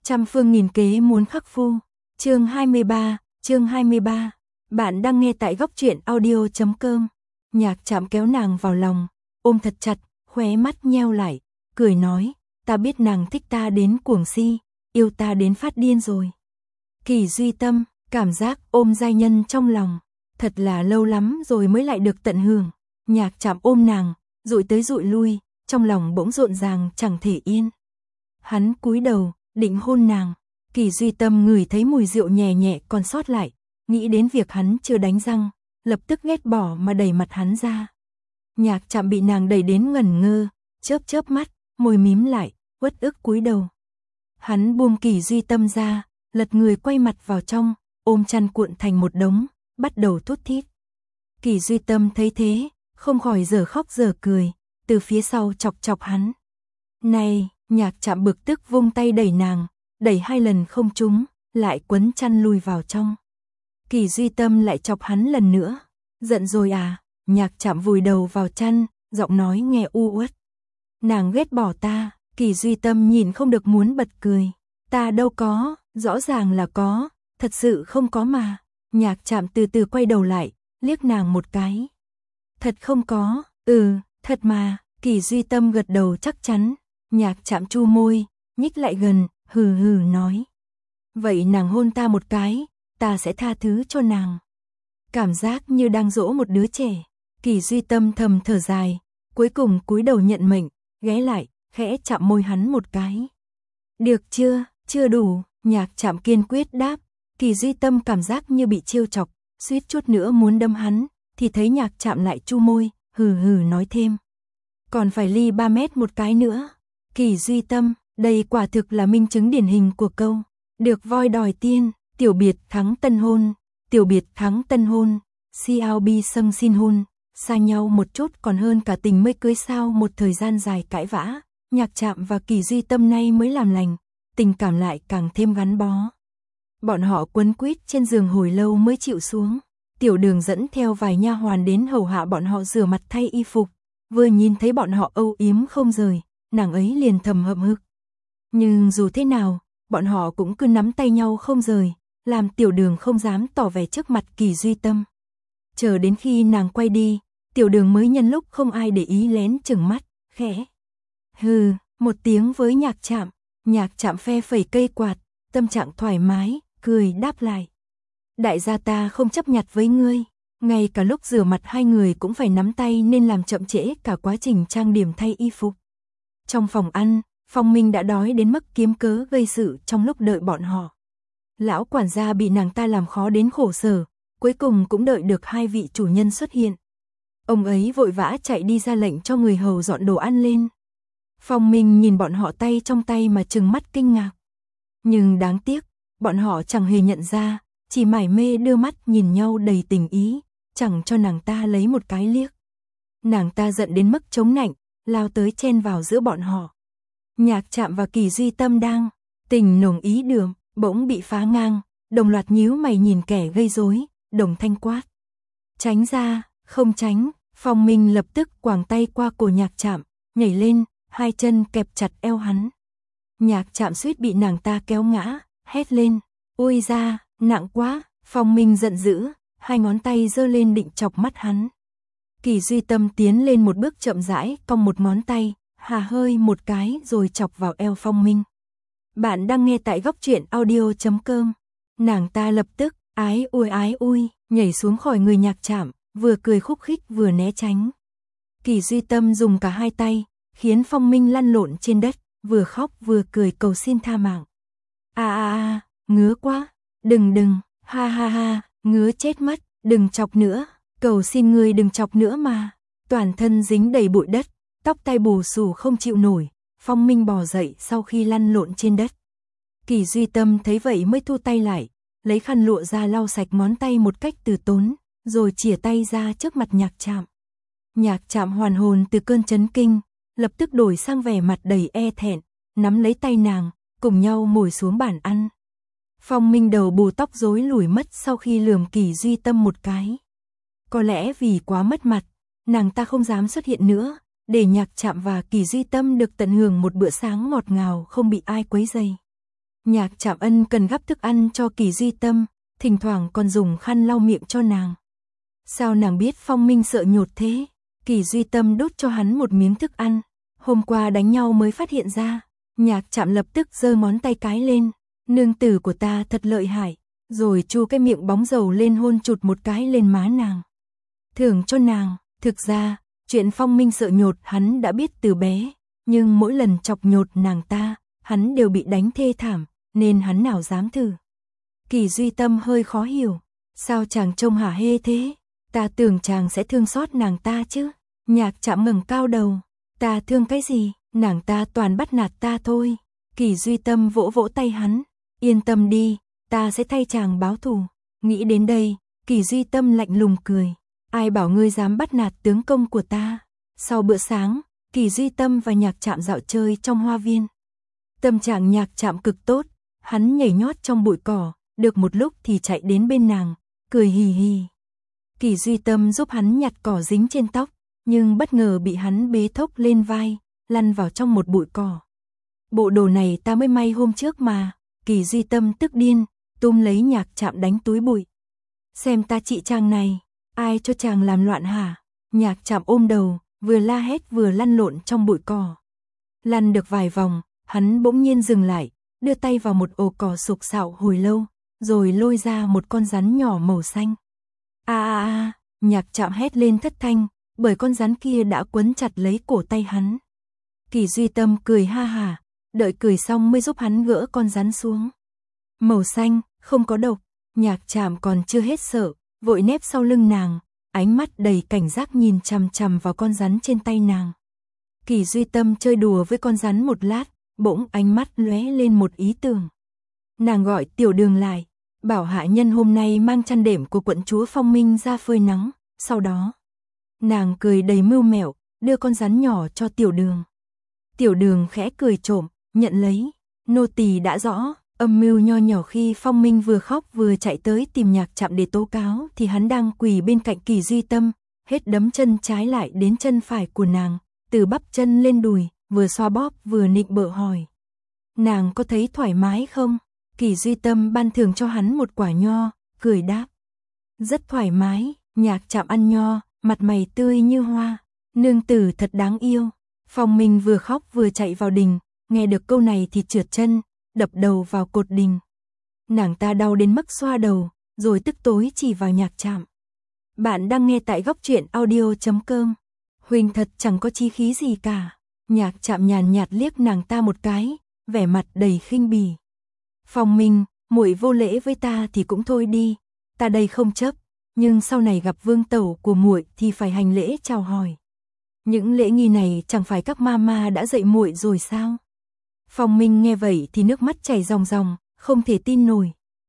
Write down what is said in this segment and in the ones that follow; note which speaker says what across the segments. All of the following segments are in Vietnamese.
Speaker 1: Trăm phương nghìn kế muốn khắc phu. Chương 23. Bạn đang nghe tại góc truyện audio.com. Nhạc Trạm kéo nàng vào lòng, ôm thật chặt, khóe mắt nheo lại, cười nói, ta biết nàng thích ta đến cuồng si, yêu ta đến phát điên rồi. Kỳ Duy Tâm, cảm giác ôm giai nhân trong lòng, thật là lâu lắm rồi mới lại được tận hưởng. Nhạc Trạm ôm nàng, dụi tới dụi lui, trong lòng bỗng rộn ràng chẳng thể yên. Hắn cúi đầu, định hôn nàng. Kỳ Duy Tâm ngửi thấy mùi rượu nhẹ nhẹ còn sót lại, nghĩ đến việc hắn chưa đánh răng, lập tức ghét bỏ mà đẩy mặt hắn ra. Nhạc Trạm bị nàng đẩy đến ngẩn ngơ, chớp chớp mắt, môi mím lại, uất ức cúi đầu. Hắn buông Kỳ Duy Tâm ra, lật người quay mặt vào trong, ôm chăn cuộn thành một đống, bắt đầu thút thít. Kỳ Duy Tâm thấy thế, không khỏi dở khóc dở cười, từ phía sau chọc chọc hắn. Này, Nhạc Trạm bực tức vung tay đẩy nàng, đẩy 2 lần không trúng, lại quấn chăn lùi vào trong. Kỳ Duy Tâm lại chọc hắn lần nữa. Giận rồi à? Nhạc Trạm vùi đầu vào chăn, giọng nói nghe u uất. Nàng ghét bỏ ta. Kỳ Duy Tâm nhìn không được muốn bật cười. Ta đâu có, rõ ràng là có, thật sự không có mà. Nhạc Trạm từ từ quay đầu lại, liếc nàng một cái. Thật không có, thật mà. Kỳ Duy Tâm gật đầu chắc chắn. Nhạc Trạm chu môi, nhích lại gần, hừ hừ nói. Vậy nàng hôn ta một cái, ta sẽ tha thứ cho nàng. Cảm giác như đang dỗ một đứa trẻ. Kỳ Duy Tâm thầm thở dài, cuối cùng cúi đầu nhận mệnh, ghé lại, khẽ chạm môi hắn một cái. Được chưa, chưa đủ. Nhạc Trạm kiên quyết đáp. Kỳ Duy Tâm cảm giác như bị trêu chọc, suýt chút nữa muốn đâm hắn, thì thấy Nhạc Trạm lại chu môi, hừ hừ nói thêm. Còn phải ly 3 mét một cái nữa. Kỳ Duy Tâm, đây quả thực là minh chứng điển hình của câu được voi đòi tiên, tiểu biệt thắng tân hôn, tiểu biệt thắng tân hôn, xiao bi sâng xin hôn, xa nhau một chút còn hơn cả tình mới cưới sao. Một thời gian dài cãi vã, Nhạc Trạm và Kỳ Duy Tâm nay mới làm lành, tình cảm lại càng thêm gắn bó. Bọn họ quấn quýt trên giường hồi lâu mới chịu xuống. Tiểu Đường dẫn theo vài nha hoàn đến hầu hạ bọn họ rửa mặt thay y phục, vừa nhìn thấy bọn họ âu yếm không rời, nàng ấy liền thầm hậm hực. Nhưng dù thế nào, bọn họ cũng cứ nắm tay nhau không rời, làm Tiểu Đường không dám tỏ vẻ trước mặt Kỳ Duy Tâm. Chờ đến khi nàng quay đi, Tiểu Đường mới nhân lúc không ai để ý lén chừng mắt, khẽ hừ một tiếng với Nhạc Trạm. Nhạc Trạm phe phẩy cây quạt, tâm trạng thoải mái, cười đáp lại. Đại gia ta không chấp nhặt với ngươi, ngay cả lúc rửa mặt hai người cũng phải nắm tay nên làm chậm trễ cả quá trình trang điểm thay y phục. Trong phòng ăn, Phong Minh đã đói đến mức kiếm cớ gây sự trong lúc đợi bọn họ. Lão quản gia bị nàng ta làm khó đến khổ sở, cuối cùng cũng đợi được 2 vị chủ nhân xuất hiện. Ông ấy vội vã chạy đi ra lệnh cho người hầu dọn đồ ăn lên. Phong Minh nhìn bọn họ tay trong tay mà trừng mắt kinh ngạc. Nhưng đáng tiếc, bọn họ chẳng hề nhận ra, chỉ mải mê đưa mắt nhìn nhau đầy tình ý, chẳng cho nàng ta lấy một cái liếc. Nàng ta giận đến mức chống nạnh, lao tới chen vào giữa bọn họ. Nhạc Trạm và Kỳ Duy Tâm đang tình nồng ý đường, bỗng bị phá ngang, đồng loạt nhíu mày nhìn kẻ gây rối, đồng thanh quát. Tránh ra, không tránh. Phong Minh lập tức quàng tay qua cổ Nhạc Trạm, nhảy lên, 2 chân kẹp chặt eo hắn. Nhạc Trạm suýt bị nàng ta kéo ngã, hét lên. Ôi da, nặng quá. Phong Minh giận dữ, 2 ngón tay giơ lên định chọc mắt hắn. Kỳ Duy Tâm tiến lên một bước chậm rãi, cong một ngón tay, hà hơi một cái rồi chọc vào eo Phong Minh. Bạn đang nghe tại góc truyện audio.com. Nàng ta lập tức, ái ui, nhảy xuống khỏi người Nhạc Trạm, vừa cười khúc khích vừa né tránh. Kỳ Duy Tâm dùng cả 2 tay, khiến Phong Minh lăn lộn trên đất, vừa khóc vừa cười cầu xin tha mạng. Ngứa quá, đừng, ha, ngứa chết mất, đừng chọc nữa, cầu xin ngươi đừng chọc nữa mà. Toàn thân dính đầy bụi đất, tóc tai bù xù không chịu nổi, Phong Minh bò dậy sau khi lăn lộn trên đất. Kỳ Duy Tâm thấy vậy mới thu tay lại, lấy khăn lụa ra lau sạch ngón tay một cách từ tốn, rồi chìa tay ra trước mặt Nhạc Trạm. Nhạc Trạm hoàn hồn từ cơn chấn kinh, lập tức đổi sang vẻ mặt đầy e thẹn, nắm lấy tay nàng, cùng nhau ngồi xuống bàn ăn. Phong Minh đầu bù tóc rối lủi mất sau khi lườm Kỳ Duy Tâm một cái. Có lẽ vì quá mất mặt, nàng ta không dám xuất hiện nữa, để Nhạc Trạm và Kỳ Duy Tâm được tận hưởng một bữa sáng ngọt ngào không bị ai quấy rầy. Nhạc Trạm ân cần gắp thức ăn cho Kỳ Duy Tâm, thỉnh thoảng còn dùng khăn lau miệng cho nàng. Sao nàng biết Phong Minh sợ nhột thế? Kỳ Duy Tâm đút cho hắn một miếng thức ăn. Hôm qua đánh nhau mới phát hiện ra. Nhạc Trạm lập tức giơ ngón tay cái lên. Nương tử của ta thật lợi hại. Rồi chu cái miệng bóng dầu lên hôn chụt một cái lên má nàng. Thưởng cho nàng. Thực ra, chuyện Phong Minh sợ nhột hắn đã biết từ bé. Nhưng mỗi lần chọc nhột nàng ta, hắn đều bị đánh thê thảm, nên hắn nào dám thử. Kỳ Duy Tâm hơi khó hiểu. Sao chàng trông hả hê thế? Ta tưởng chàng sẽ thương xót nàng ta chứ. Nhạc Trạm ngẩng cao đầu. Ta thương cái gì? Nàng ta toàn bắt nạt ta thôi. Kỳ Duy Tâm vỗ vỗ tay hắn. Yên tâm đi, ta sẽ thay chàng báo thù. Nghĩ đến đây, Kỳ Duy Tâm lạnh lùng cười. Ai bảo ngươi dám bắt nạt tướng công của ta? Sau bữa sáng, Kỳ Duy Tâm và Nhạc Trạm dạo chơi trong hoa viên. Tâm trạng Nhạc Trạm cực tốt, hắn nhảy nhót trong bụi cỏ, được một lúc thì chạy đến bên nàng, cười hì hì. Kỳ Duy Tâm giúp hắn nhặt cỏ dính trên tóc, nhưng bất ngờ bị hắn bế thốc lên vai, lăn vào trong một bụi cỏ. Bộ đồ này ta mới may hôm trước mà. Kỳ Duy Tâm tức điên, túm lấy Nhạc Trạm đánh túi bụi. Xem ta trị chàng này, ai cho chàng làm loạn hả? Nhạc Trạm ôm đầu, vừa la hét vừa lăn lộn trong bụi cỏ. Lăn được vài vòng, hắn bỗng nhiên dừng lại, đưa tay vào một ổ cỏ sục sạo hồi lâu, rồi lôi ra một con rắn nhỏ màu xanh. Nhạc Trạm hét lên thất thanh, bởi con rắn kia đã quấn chặt lấy cổ tay hắn. Kỳ Duy Tâm cười ha hả, đợi cười xong mới giúp hắn gỡ con rắn xuống. Màu xanh, không có độc. Nhạc Trạm còn chưa hết sợ, vội nép sau lưng nàng, ánh mắt đầy cảnh giác nhìn chằm chằm vào con rắn trên tay nàng. Kỳ Duy Tâm chơi đùa với con rắn một lát, bỗng ánh mắt lóe lên một ý tưởng. Nàng gọi Tiểu Đường lại, bảo hạ nhân hôm nay mang chăn đệm của quận chúa Phong Minh ra phơi nắng, sau đó nàng cười đầy mưu mẹo, đưa con rắn nhỏ cho Tiểu Đường. Tiểu Đường khẽ cười trộm, nhận lấy. Nô tỳ đã rõ. Âm mưu nho nhỏ khi Phong Minh vừa khóc vừa chạy tới tìm Nhạc Trạm để tố cáo thì hắn đang quỳ bên cạnh Kỳ Duy Tâm, hết đấm chân trái lại đến chân phải của nàng, từ bắp chân lên đùi, vừa xoa bóp vừa nịnh bợ hỏi. Nàng có thấy thoải mái không? Kỳ Duy Tâm ban thưởng cho hắn một quả nho, cười đáp. Rất thoải mái. Nhạc Trạm ăn nho, mặt mày tươi như hoa. Nương tử thật đáng yêu. Phong Minh vừa khóc vừa chạy vào đình, nghe được câu này thì trượt chân, đập đầu vào cột đình. Nàng ta đau đến mức xoa đầu, rồi tức tối chỉ vào Nhạc Trạm. Bạn đang nghe tại góc truyện audio.com. Huỳnh thật chẳng có chí khí gì cả. Nhạc Trạm nhàn nhạt liếc nàng ta một cái, vẻ mặt đầy khinh bỉ. Phong Minh, muội vô lễ với ta thì cũng thôi đi, ta đây không chấp, nhưng sau này gặp vương tẩu của muội thì phải hành lễ chào hỏi. Những lễ nghi này chẳng phải các mama đã dạy muội rồi sao? Phong Minh nghe vậy thì nước mắt chảy ròng ròng, không thể tin nổi.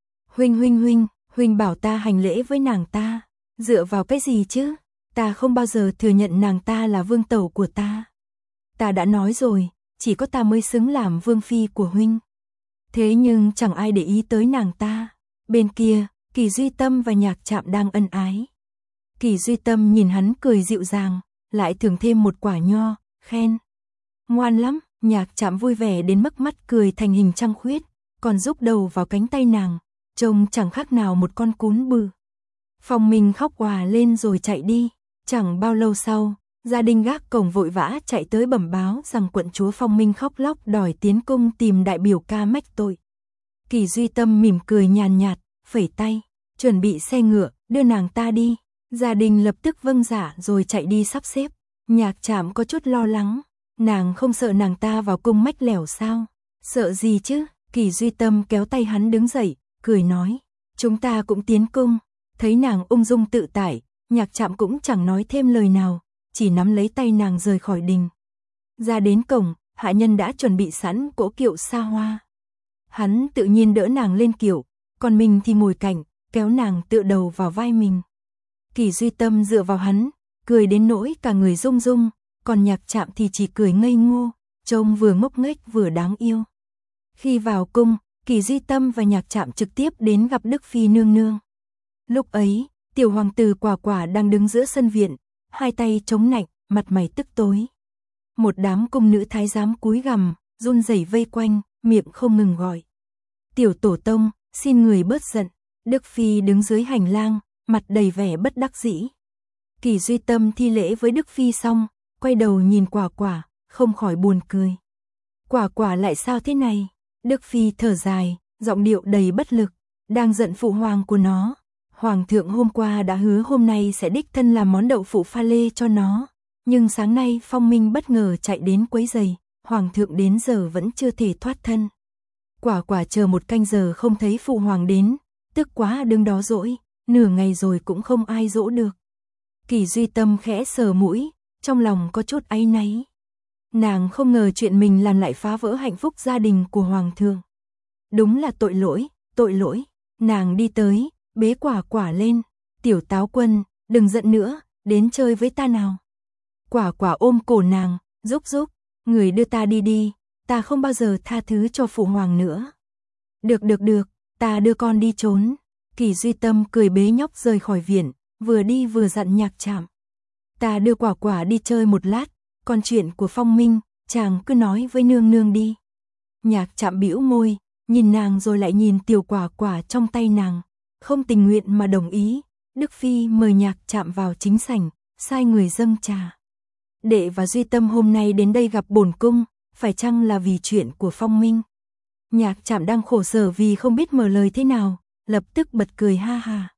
Speaker 1: Huynh bảo ta hành lễ với nàng ta, dựa vào cái gì chứ? Ta không bao giờ thừa nhận nàng ta là vương tẩu của ta. Ta đã nói rồi, chỉ có ta mới xứng làm vương phi của huynh. Thế nhưng chẳng ai để ý tới nàng ta. Bên kia, Kỳ Duy Tâm và Nhạc Trạm đang ân ái. Kỳ Duy Tâm nhìn hắn cười dịu dàng, lại thưởng thêm một quả nho, khen. Ngoan lắm. Nhạc Trạm vui vẻ đến mức mắt cười thành hình trăng khuyết, còn rúc đầu vào cánh tay nàng, trông chẳng khác nào một con cún bự. Phong Minh khóc òa lên rồi chạy đi. Chẳng bao lâu sau, gia đình gác cổng vội vã chạy tới bẩm báo rằng quận chúa Phong Minh khóc lóc đòi tiến cung tìm đại biểu ca mách tội. Kỳ Duy Tâm mỉm cười nhàn nhạt, phẩy tay, chuẩn bị xe ngựa, đưa nàng ta đi. Gia đình lập tức vâng dạ rồi chạy đi sắp xếp. Nhạc Trạm có chút lo lắng. Nàng không sợ nàng ta vào cung mách lẻo sao? Sợ gì chứ? Kỳ Duy Tâm kéo tay hắn đứng dậy, cười nói. Chúng ta cũng tiến cung. Thấy nàng ung dung tự tại, Nhạc Trạm cũng chẳng nói thêm lời nào, chỉ nắm lấy tay nàng rời khỏi đình. Ra đến cổng, hạ nhân đã chuẩn bị sẵn cỗ kiệu xa hoa. Hắn tự nhiên đỡ nàng lên kiệu, còn mình thì ngồi cạnh, kéo nàng tựa đầu vào vai mình. Kỳ Duy Tâm dựa vào hắn, cười đến nỗi cả người rung rung. Còn Nhạc Trạm thì chỉ cười ngây ngô, trông vừa ngốc nghếch vừa đáng yêu. Khi vào cung, Kỳ Duy Tâm và Nhạc Trạm trực tiếp đến gặp Đức Phi nương nương. Lúc ấy, tiểu hoàng tử Quả Quả đang đứng giữa sân viện, hai tay chống nạnh, mặt mày tức tối. Một đám cung nữ thái giám cúi gằm, run rẩy vây quanh, miệng không ngừng gọi. Tiểu tổ tông, xin người bớt giận. Đức Phi đứng dưới hành lang, mặt đầy vẻ bất đắc dĩ. Kỳ Duy Tâm thi lễ với Đức Phi xong, quay đầu nhìn Quả Quả, không khỏi buồn cười. Quả Quả lại sao thế này? Đức Phi thở dài, giọng điệu đầy bất lực, đang giận phụ hoàng của nó. Hoàng thượng hôm qua đã hứa hôm nay sẽ đích thân làm món đậu phụ pha lê cho nó, nhưng sáng nay Phong Minh bất ngờ chạy đến quấy rầy, hoàng thượng đến giờ vẫn chưa thể thoát thân. Quả Quả chờ 1 canh giờ không thấy phụ hoàng đến, tức quá đứng đó dỗi, nửa ngày rồi cũng không ai dỗ được. Kỳ Duy Tâm khẽ sờ mũi, trong lòng có chút áy náy. Nàng không ngờ chuyện mình làm lại phá vỡ hạnh phúc gia đình của hoàng thượng. Đúng là tội lỗi. Nàng đi tới, bế Quả Quả lên. Tiểu Táo Quân, đừng giận nữa, đến chơi với ta nào. Quả Quả ôm cổ nàng, rúc, người đưa ta đi, ta không bao giờ tha thứ cho phụ hoàng nữa. Được, ta đưa con đi trốn. Kỳ Duy Tâm cười bế nhóc rời khỏi viện, vừa đi vừa dặn Nhạc Trạm. Ta đưa Quả Quả đi chơi một lát, còn chuyện của Phong Minh, chàng cứ nói với nương nương đi. Nhạc Trạm bĩu môi, nhìn nàng rồi lại nhìn tiểu Quả Quả trong tay nàng, không tình nguyện mà đồng ý. Đức Phi mời Nhạc Trạm vào chính sảnh, sai người dâng trà. Đệ và Duy Tâm hôm nay đến đây gặp bổn cung, phải chăng là vì chuyện của Phong Minh? Nhạc Trạm đang khổ sở vì không biết mở lời thế nào, lập tức bật cười ha ha.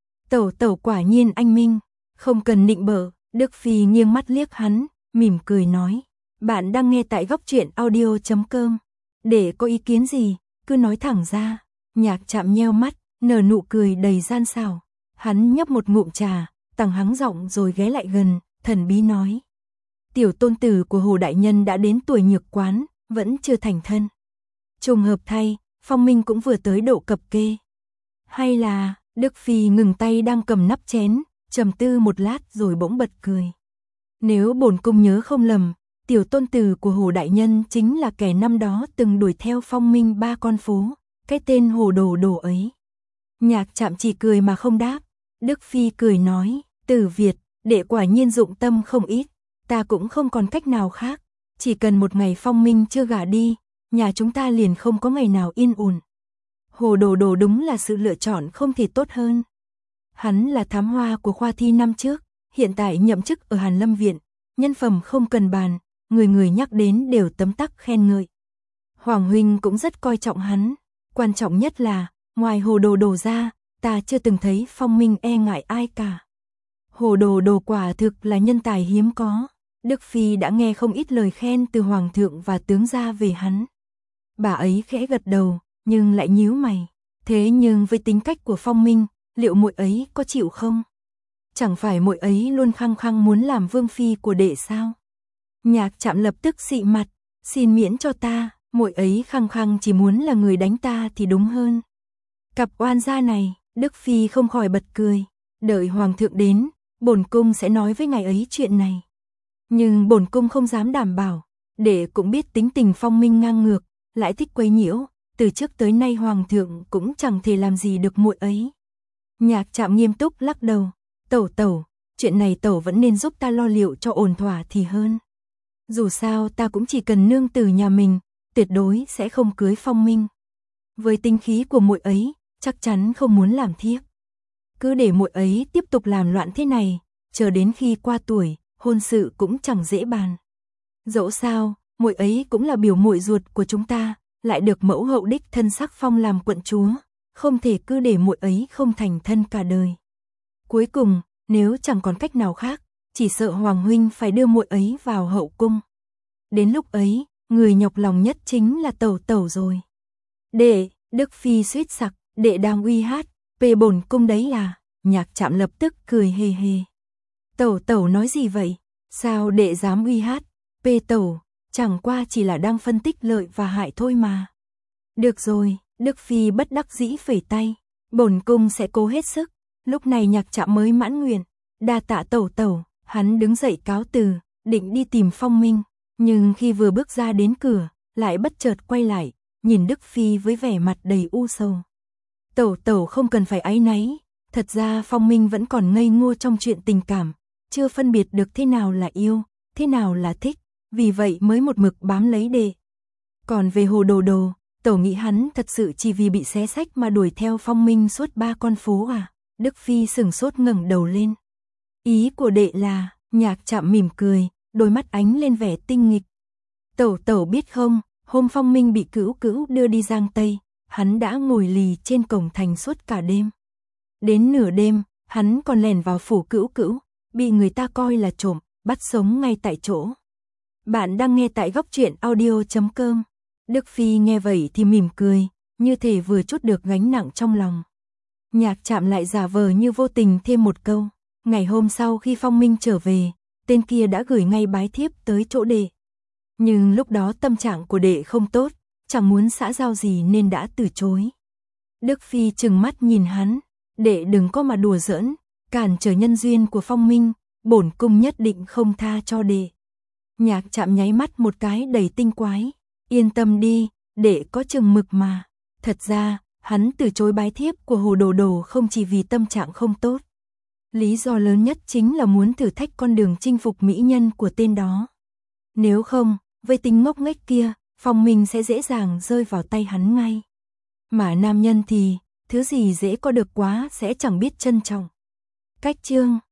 Speaker 1: Tẩu quả nhiên anh minh, không cần nịnh bợ. Đức Phi nghiêng mắt liếc hắn, mỉm cười nói. Bạn đang nghe tại góc truyện audio.com. Để có ý kiến gì, cứ nói thẳng ra. Nhạc Trạm nheo mắt, nở nụ cười đầy gian xảo. Hắn nhấp một ngụm trà, tằng hắng giọng rồi ghé lại gần, thần bí nói. Tiểu tôn tử của Hồ Đại Nhân đã đến tuổi nhược quán, vẫn chưa thành thân. Trùng hợp thay, Phong Minh cũng vừa tới độ cập kê. Hay là, Đức Phi ngừng tay đang cầm nắp chén, trầm tư một lát rồi bỗng bật cười. Nếu bổn cung nhớ không lầm, tiểu tôn tử của Hồ Đại Nhân chính là kẻ năm đó từng đuổi theo Phong Minh 3 con phố, cái tên Hồ Đồ ấy. Nhạc Trạm chỉ cười mà không đáp. Đức Phi cười nói, Tử Việt, đệ quả nhiên dụng tâm không ít, ta cũng không còn cách nào khác, chỉ cần một ngày Phong Minh chưa gả đi, nhà chúng ta liền không có ngày nào yên ổn. Hồ Đồ đúng là sự lựa chọn không thể tốt hơn. Hắn là thám hoa của khoa thi năm trước, hiện tại nhậm chức ở Hàn Lâm Viện, nhân phẩm không cần bàn, người nhắc đến đều tấm tắc khen ngợi. Hoàng huynh cũng rất coi trọng hắn, quan trọng nhất là, ngoài Hồ Đồ ra, ta chưa từng thấy Phong Minh e ngại ai cả. Hồ Đồ quả thực là nhân tài hiếm có. Đức Phi đã nghe không ít lời khen từ Hoàng thượng và tướng gia về hắn. Bà ấy khẽ gật đầu, nhưng lại nhíu mày. Thế nhưng với tính cách của Phong Minh, liệu muội ấy có chịu không? Chẳng phải muội ấy luôn khăng khăng muốn làm vương phi của đệ sao? Nhạc Trạm lập tức xị mặt, xin miễn cho ta, muội ấy khăng khăng chỉ muốn là người đánh ta thì đúng hơn. Cặp oan gia này, Đức Phi không khỏi bật cười. Đợi Hoàng thượng đến, bổn cung sẽ nói với ngài ấy chuyện này. Nhưng bổn cung không dám đảm bảo, đệ cũng biết tính tình Phong Minh ngang ngược, lại thích quấy nhiễu, từ trước tới nay Hoàng thượng cũng chẳng thể làm gì được muội ấy. Nhạc Trạm nghiêm túc lắc đầu, tẩu, chuyện này tẩu vẫn nên giúp ta lo liệu cho ổn thỏa thì hơn. Dù sao ta cũng chỉ cần nương tử nhà mình, tuyệt đối sẽ không cưới Phong Minh. Với tính khí của muội ấy, chắc chắn không muốn làm thiếp. Cứ để muội ấy tiếp tục làm loạn thế này, chờ đến khi qua tuổi, hôn sự cũng chẳng dễ bàn. Dẫu sao, muội ấy cũng là biểu muội ruột của chúng ta, lại được mẫu hậu đích thân sắc phong làm quận chúa, không thể cứ để muội ấy không thành thân cả đời. Cuối cùng, nếu chẳng còn cách nào khác, chỉ sợ Hoàng huynh phải đưa muội ấy vào hậu cung. Đến lúc ấy, người nhọc lòng nhất chính là tẩu rồi. Đệ, Đức Phi suýt sặc, đệ đang uy hát, về bổn cung đấy à? Nhạc Trạm lập tức cười hề hề. Tẩu nói gì vậy? Sao đệ dám uy hát? Tẩu, chẳng qua chỉ là đang phân tích lợi và hại thôi mà. Được rồi, Đức Phi bất đắc dĩ phẩy tay, bổn cung sẽ cố hết sức. Lúc này Nhạc Trạm mới mãn nguyện, đa tạ tẩu, hắn đứng dậy cáo từ, định đi tìm Phong Minh, nhưng khi vừa bước ra đến cửa, lại bất chợt quay lại, nhìn Đức Phi với vẻ mặt đầy u sầu. Tẩu không cần phải áy náy, thật ra Phong Minh vẫn còn ngây ngô trong chuyện tình cảm, chưa phân biệt được thế nào là yêu, thế nào là thích, vì vậy mới một mực bám lấy đệ. Còn về Hồ Đồ, Tẩu nghĩ hắn thật sự chỉ vì bị xé xách mà đuổi theo Phong Minh suốt 3 con phố à? Đức Phi sửng sốt ngẩng đầu lên. Ý của đệ là, Nhạc Trạm mỉm cười, đôi mắt ánh lên vẻ tinh nghịch. Tẩu biết không, hôm Phong Minh bị Cữu Cữu đưa đi Giang Tây, hắn đã ngồi lì trên cổng thành suốt cả đêm. Đến nửa đêm, hắn còn lẻn vào phủ Cữu Cữu, bị người ta coi là trộm, bắt sống ngay tại chỗ. Bạn đang nghe tại Góc Truyện Audio.com. Đức Phi nghe vậy thì mỉm cười, như thể vừa trút được gánh nặng trong lòng. Nhạc Trạm lại giả vờ như vô tình thêm một câu. Ngày hôm sau khi Phong Minh trở về, tên kia đã gửi ngay bái thiếp tới chỗ đệ. Nhưng lúc đó tâm trạng của đệ không tốt, chẳng muốn xã giao gì nên đã từ chối. Đức Phi trừng mắt nhìn hắn, đệ đừng có mà đùa giỡn, cản trở nhân duyên của Phong Minh, bổn cung nhất định không tha cho đệ. Nhạc Trạm nháy mắt một cái đầy tinh quái, yên tâm đi, đệ có chừng mực mà. Thật ra, hắn từ chối bái thiếp của Hồ Đồ Đồ không chỉ vì tâm trạng không tốt. Lý do lớn nhất chính là muốn thử thách con đường chinh phục mỹ nhân của tên đó. Nếu không, với tính ngốc nghếch kia, Phong Minh sẽ dễ dàng rơi vào tay hắn ngay. Mà nam nhân thì, thứ gì dễ có được quá sẽ chẳng biết trân trọng. Cách chương